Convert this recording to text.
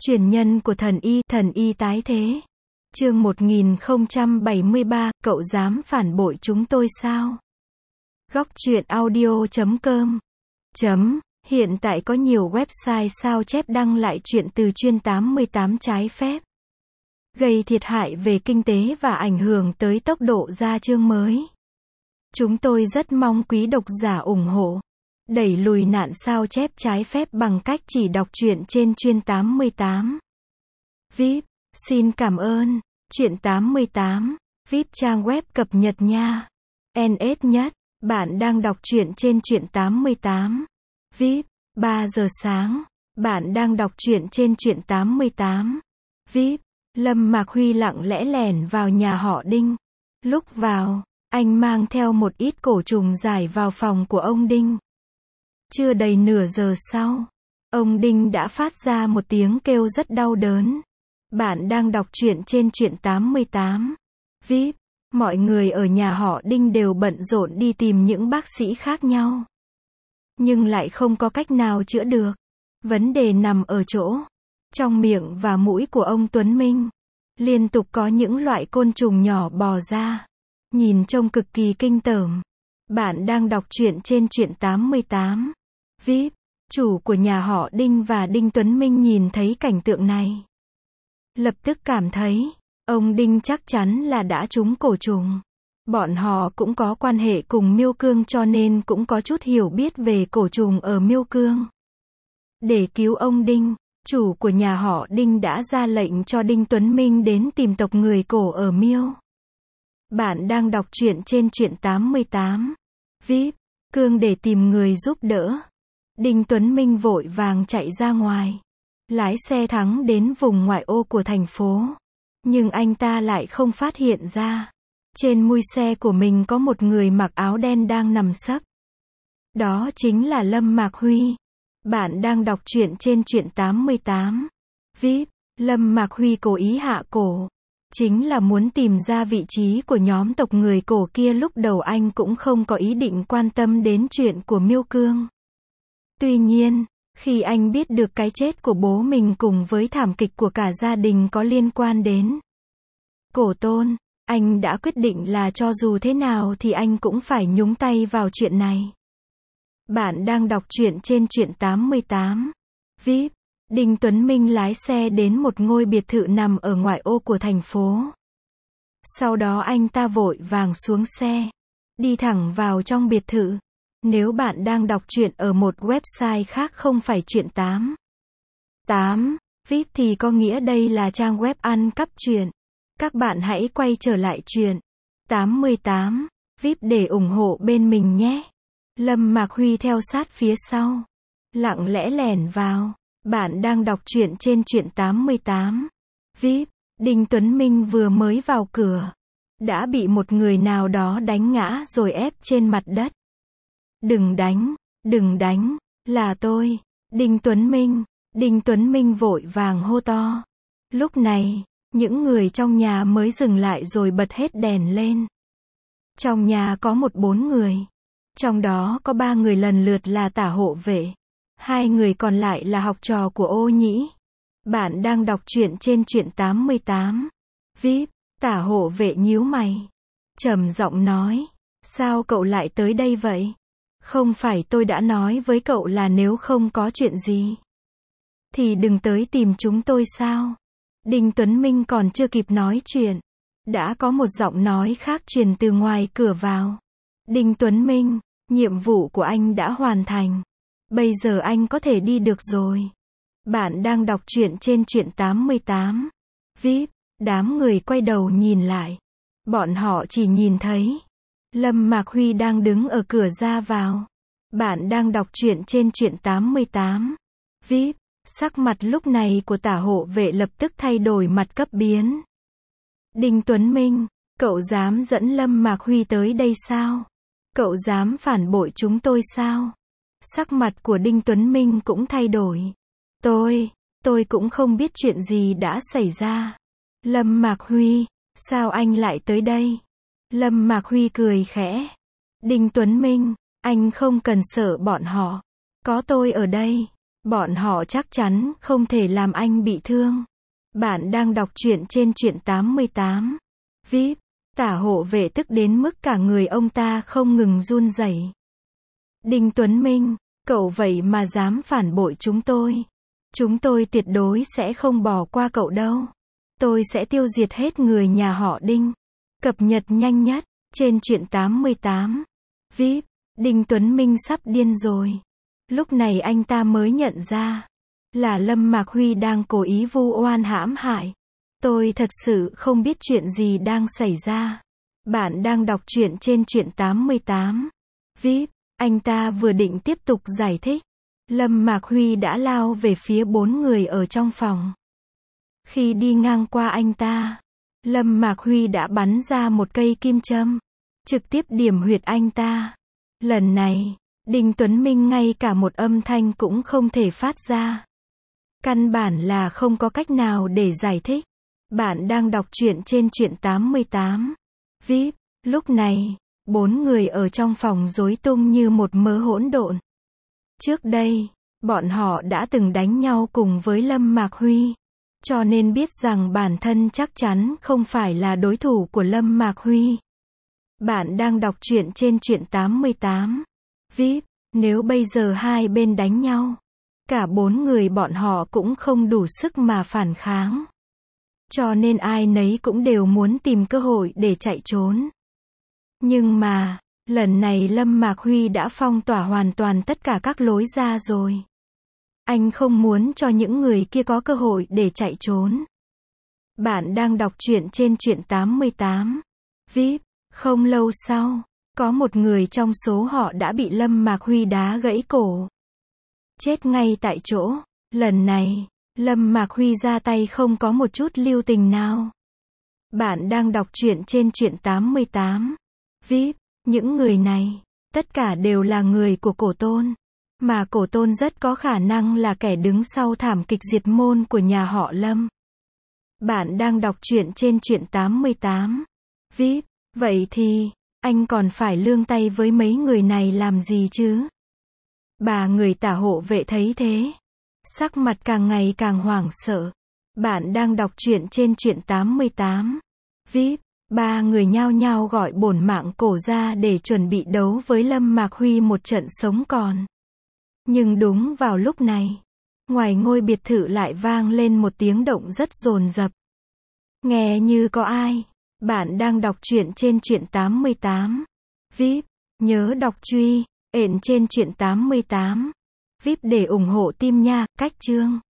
Truyền nhân của thần y tái thế. Chương 1073, cậu dám phản bội chúng tôi sao? Góc truyện audio.com. Hiện tại có nhiều website sao chép đăng lại chuyện từ chuyên 88 trái phép, gây thiệt hại về kinh tế và ảnh hưởng tới tốc độ ra chương mới. Chúng tôi rất mong quý độc giả ủng hộ, đẩy lùi nạn sao chép trái phép bằng cách chỉ đọc truyện trên chuyên 88. VIP, xin cảm ơn. Truyện 88, VIP trang web cập nhật nha. NS nhất, bạn đang đọc truyện trên truyện 88. VIP, 3 giờ sáng, bạn đang đọc truyện trên truyện 88. VIP, Lâm Mạc Huy lặng lẽ lẻn vào nhà họ Đinh. Lúc vào, anh mang theo một ít cổ trùng giải vào phòng của ông Đinh. Chưa đầy nửa giờ sau, ông Đinh đã phát ra một tiếng kêu rất đau đớn. Bạn đang đọc truyện trên truyện 88. VIP, mọi người ở nhà họ Đinh đều bận rộn đi tìm những bác sĩ khác nhau, nhưng lại không có cách nào chữa được. Vấn đề nằm ở chỗ, trong miệng và mũi của ông Tuấn Minh, liên tục có những loại côn trùng nhỏ bò ra, nhìn trông cực kỳ kinh tởm. Bạn đang đọc truyện trên truyện 88. VIP, chủ của nhà họ Đinh và Đinh Tuấn Minh nhìn thấy cảnh tượng này, lập tức cảm thấy, ông Đinh chắc chắn là đã trúng cổ trùng. Bọn họ cũng có quan hệ cùng Miêu Cương cho nên cũng có chút hiểu biết về cổ trùng ở Miêu Cương. Để cứu ông Đinh, chủ của nhà họ Đinh đã ra lệnh cho Đinh Tuấn Minh đến tìm tộc người cổ ở Miêu. Bạn đang đọc truyện trên truyện 88. VIP, Cương để tìm người giúp đỡ. Đinh Tuấn Minh vội vàng chạy ra ngoài, lái xe thẳng đến vùng ngoại ô của thành phố. Nhưng anh ta lại không phát hiện ra, trên mui xe của mình có một người mặc áo đen đang nằm sấp. Đó chính là Lâm Mạc Huy. Bạn đang đọc truyện trên truyện 88. VIP, Lâm Mạc Huy cố ý hạ cổ, chính là muốn tìm ra vị trí của nhóm tộc người cổ kia. Lúc đầu anh cũng không có ý định quan tâm đến chuyện của Miêu Cương. Tuy nhiên, khi anh biết được cái chết của bố mình cùng với thảm kịch của cả gia đình có liên quan đến Cổ Tôn, anh đã quyết định là cho dù thế nào thì anh cũng phải nhúng tay vào chuyện này. Bạn đang đọc truyện trên truyện 88. VIP, Đinh Tuấn Minh lái xe đến một ngôi biệt thự nằm ở ngoại ô của thành phố. Sau đó anh ta vội vàng xuống xe, đi thẳng vào trong biệt thự. Nếu bạn đang đọc truyện ở một website khác không phải truyện 88 VIP thì có nghĩa đây là trang web ăn cắp truyện. Các bạn hãy quay trở lại truyện 88 VIP để ủng hộ bên mình nhé. Lâm Mạc Huy theo sát phía sau, lặng lẽ lẻn vào. Bạn đang đọc truyện trên truyện 88. VIP, Đinh Tuấn Minh vừa mới vào cửa, đã bị một người nào đó đánh ngã rồi ép trên mặt đất. Đừng đánh, là tôi, Đinh Tuấn Minh. Đinh Tuấn Minh vội vàng hô to. Lúc này, những người trong nhà mới dừng lại rồi bật hết đèn lên. Trong nhà có 4 người. Trong đó có 3 người lần lượt là tả hộ vệ. 2 người còn lại là học trò của Ô Nhĩ. Bạn đang đọc truyện trên truyện 88. VIP, tả hộ vệ nhíu mày, trầm giọng nói. Sao cậu lại tới đây vậy? Không phải tôi đã nói với cậu là nếu không có chuyện gì thì đừng tới tìm chúng tôi sao? Đinh Tuấn Minh còn chưa kịp nói chuyện, đã có một giọng nói khác truyền từ ngoài cửa vào. Đinh Tuấn Minh, nhiệm vụ của anh đã hoàn thành. Bây giờ anh có thể đi được rồi. Bạn đang đọc truyện trên truyện 88. VIP, đám người quay đầu nhìn lại. Bọn họ chỉ nhìn thấy Lâm Mạc Huy đang đứng ở cửa ra vào. Bạn đang đọc truyện trên truyện 88. VIP, sắc mặt lúc này của tả hộ vệ lập tức thay đổi mặt cấp biến. Đinh Tuấn Minh, cậu dám dẫn Lâm Mạc Huy tới đây sao? Cậu dám phản bội chúng tôi sao? Sắc mặt của Đinh Tuấn Minh cũng thay đổi. Tôi cũng không biết chuyện gì đã xảy ra. Lâm Mạc Huy, sao anh lại tới đây? Lâm Mạc Huy cười khẽ. Đinh Tuấn Minh, anh không cần sợ bọn họ. Có tôi ở đây. Bọn họ chắc chắn không thể làm anh bị thương. Bạn đang đọc truyện trên truyện 88. VIP, tả hộ vệ tức đến mức cả người ông ta không ngừng run rẩy. Đinh Tuấn Minh, cậu vậy mà dám phản bội chúng tôi. Chúng tôi tuyệt đối sẽ không bỏ qua cậu đâu. Tôi sẽ tiêu diệt hết người nhà họ Đinh. Cập nhật nhanh nhất, trên truyện 88. VIP, Đinh Tuấn Minh sắp điên rồi. Lúc này anh ta mới nhận ra là Lâm Mạc Huy đang cố ý vu oan hãm hại. Tôi thật sự không biết chuyện gì đang xảy ra. Bạn đang đọc truyện trên truyện 88. VIP, anh ta vừa định tiếp tục giải thích. Lâm Mạc Huy đã lao về phía 4 người ở trong phòng. Khi đi ngang qua anh ta, Lâm Mạc Huy đã bắn ra một cây kim châm, trực tiếp điểm huyệt anh ta. Lần này, Đinh Tuấn Minh ngay cả một âm thanh cũng không thể phát ra. Căn bản là không có cách nào để giải thích. Bạn đang đọc truyện trên truyện 88. VIP, lúc này, 4 người ở trong phòng rối tung như một mớ hỗn độn. Trước đây, bọn họ đã từng đánh nhau cùng với Lâm Mạc Huy, cho nên biết rằng bản thân chắc chắn không phải là đối thủ của Lâm Mạc Huy. Bạn đang đọc truyện trên truyện 88. VIP, nếu bây giờ hai bên đánh nhau, cả 4 người bọn họ cũng không đủ sức mà phản kháng. Cho nên ai nấy cũng đều muốn tìm cơ hội để chạy trốn. Nhưng mà, lần này Lâm Mạc Huy đã phong tỏa hoàn toàn tất cả các lối ra rồi. Anh không muốn cho những người kia có cơ hội để chạy trốn. Bạn đang đọc truyện trên truyện 88. VIP, không lâu sau, có một người trong số họ đã bị Lâm Mạc Huy đá gãy cổ. Chết ngay tại chỗ. Lần này, Lâm Mạc Huy ra tay không có một chút lưu tình nào. Bạn đang đọc truyện trên truyện 88. VIP, những người này, tất cả đều là người của Cổ Tôn. Mà Cổ Tôn rất có khả năng là kẻ đứng sau thảm kịch diệt môn của nhà họ Lâm. Bạn đang đọc truyện trên truyện 88. VIP, vậy thì, anh còn phải lương tay với mấy người này làm gì chứ? Bà người tả hộ vệ thấy thế, sắc mặt càng ngày càng hoảng sợ. Bạn đang đọc truyện trên truyện 88. VIP, ba người nhao nhao gọi bổn mạng cổ ra để chuẩn bị đấu với Lâm Mạc Huy một trận sống còn. Nhưng đúng vào lúc này, ngoài ngôi biệt thự lại vang lên một tiếng động rất dồn dập. Nghe như có ai. Bạn đang đọc truyện trên truyện 88. VIP, nhớ đọc truy, ện trên truyện 88. VIP để ủng hộ team nha, cách chương.